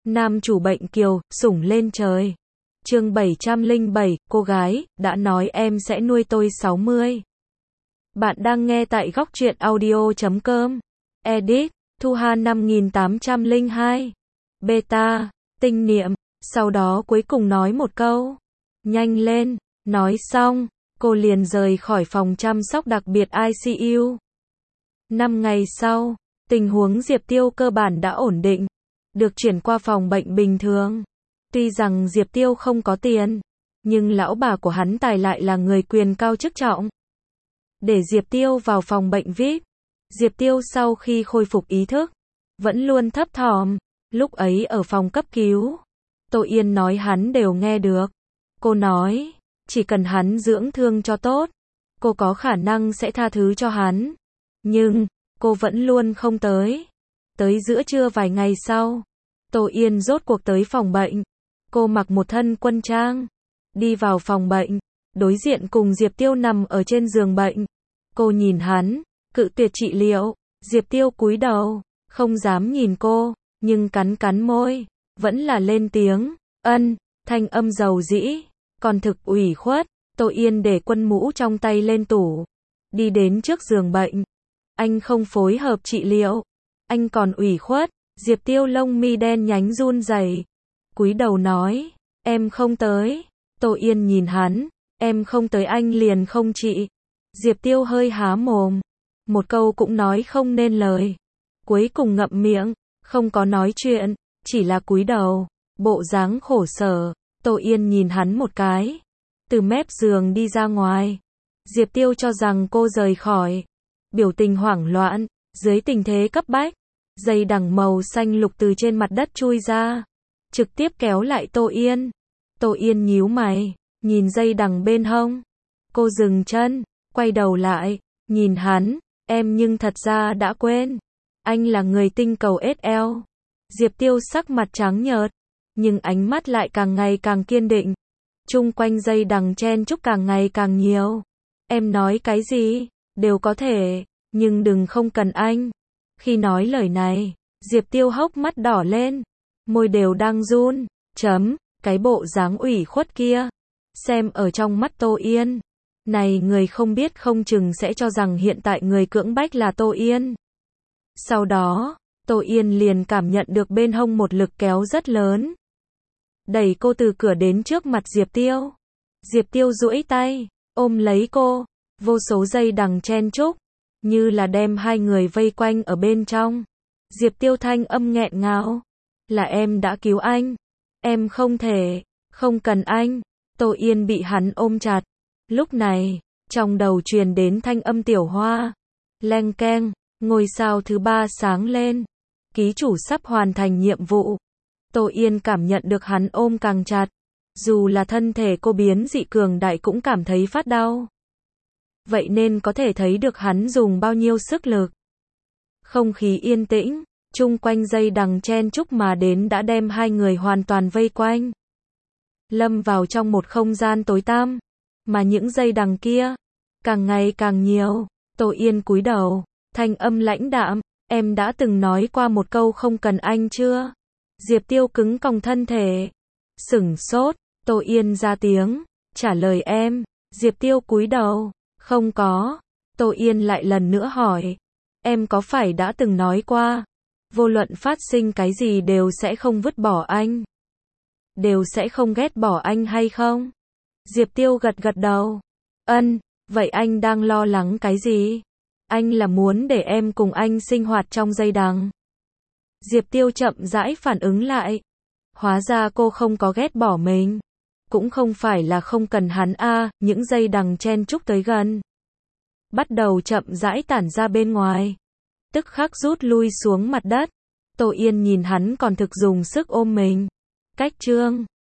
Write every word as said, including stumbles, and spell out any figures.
Nam chủ bệnh kiều, sủng lên trời. Chương bảy trăm lẻ bảy, cô gái, đã nói em sẽ nuôi tôi sáu mươi. Bạn đang nghe tại góc truyện audio chấm com. Edit, Thu Hà năm nghìn tám trăm lẻ hai. Beta, tinh niệm, sau đó cuối cùng nói một câu. Nhanh lên, nói xong, cô liền rời khỏi phòng chăm sóc đặc biệt i xê u. Năm ngày sau, tình huống Diệp Tiêu cơ bản đã ổn định, được chuyển qua phòng bệnh bình thường. Tuy rằng Diệp Tiêu không có tiền, nhưng lão bà của hắn tài lại là người quyền cao chức trọng. Để Diệp Tiêu vào phòng bệnh vi ai pi, Diệp Tiêu sau khi khôi phục ý thức, vẫn luôn thấp thỏm. Lúc ấy ở phòng cấp cứu, Tô Yên nói hắn đều nghe được. Cô nói, chỉ cần hắn dưỡng thương cho tốt, cô có khả năng sẽ tha thứ cho hắn. Nhưng, cô vẫn luôn không tới. Tới giữa trưa vài ngày sau, Tô Yên rốt cuộc tới phòng bệnh. Cô mặc một thân quân trang, đi vào phòng bệnh, đối diện cùng Diệp Tiêu nằm ở trên giường bệnh. Cô nhìn hắn, cự tuyệt trị liệu. Diệp Tiêu cúi đầu, không dám nhìn cô, nhưng cắn cắn môi, vẫn là lên tiếng, ân, thanh âm dầu dĩ, còn thực ủy khuất. Tô Yên để quân mũ trong tay lên tủ, đi đến trước giường bệnh. Anh không phối hợp trị liệu, anh còn ủy khuất. Diệp Tiêu lông mi đen nhánh run rẩy, cúi đầu nói, em không tới. Tô Yên nhìn hắn, em không tới anh liền không trị. Diệp Tiêu hơi há mồm, một câu cũng nói không nên lời, cuối cùng ngậm miệng, không có nói chuyện, chỉ là cúi đầu, bộ dáng khổ sở. Tô Yên nhìn hắn một cái, từ mép giường đi ra ngoài. Diệp Tiêu cho rằng cô rời khỏi, biểu tình hoảng loạn, dưới tình thế cấp bách, dây đằng màu xanh lục từ trên mặt đất chui ra, trực tiếp kéo lại Tô Yên. Tô Yên nhíu mày, nhìn dây đằng bên hông. Cô dừng chân, quay đầu lại, nhìn hắn, em nhưng thật ra đã quên. Anh là người tinh cầu ét lờ. Diệp Tiêu sắc mặt trắng nhợt, nhưng ánh mắt lại càng ngày càng kiên định. Chung quanh dây đằng chen chúc càng ngày càng nhiều. Em nói cái gì, đều có thể, nhưng đừng không cần anh. Khi nói lời này, Diệp Tiêu hốc mắt đỏ lên, môi đều đang run, chấm, cái bộ dáng ủy khuất kia. Xem ở trong mắt Tô Yên, này người không biết không chừng sẽ cho rằng hiện tại người cưỡng bách là Tô Yên. Sau đó, Tô Yên liền cảm nhận được bên hông một lực kéo rất lớn, đẩy cô từ cửa đến trước mặt Diệp Tiêu. Diệp Tiêu duỗi tay, ôm lấy cô, vô số dây đằng chen chúc, như là đem hai người vây quanh ở bên trong. Diệp Tiêu thanh âm nghẹn ngào, là em đã cứu anh, em không thể, không cần anh. Tô Yên bị hắn ôm chặt. Lúc này, trong đầu truyền đến thanh âm Tiểu Hoa. Leng keng, ngôi sao thứ ba sáng lên. Ký chủ sắp hoàn thành nhiệm vụ. Tô Yên cảm nhận được hắn ôm càng chặt. Dù là thân thể cô biến dị cường đại cũng cảm thấy phát đau. Vậy nên có thể thấy được hắn dùng bao nhiêu sức lực. Không khí yên tĩnh, chung quanh dây đằng chen chúc mà đến đã đem hai người hoàn toàn vây quanh. Lâm vào trong một không gian tối tăm, mà những dây đằng kia, càng ngày càng nhiều. Tô Yên cúi đầu, thanh âm lãnh đạm, em đã từng nói qua một câu không cần anh chưa? Diệp Tiêu cứng còng thân thể, sửng sốt. Tô Yên ra tiếng, trả lời em. Diệp Tiêu cúi đầu, không có. Tô Yên lại lần nữa hỏi, em có phải đã từng nói qua, vô luận phát sinh cái gì đều sẽ không vứt bỏ anh, đều sẽ không ghét bỏ anh hay không? Diệp Tiêu gật gật đầu, ân, vậy anh đang lo lắng cái gì? Anh là muốn để em cùng anh sinh hoạt trong dây đằng. Diệp Tiêu chậm rãi phản ứng lại, hóa ra cô không có ghét bỏ mình, cũng không phải là không cần hắn a. À, những dây đằng chen chúc tới gần, bắt đầu chậm rãi tản ra bên ngoài, tức khắc rút lui xuống mặt đất. Tô Yên nhìn hắn còn thực dùng sức ôm mình. Cách chương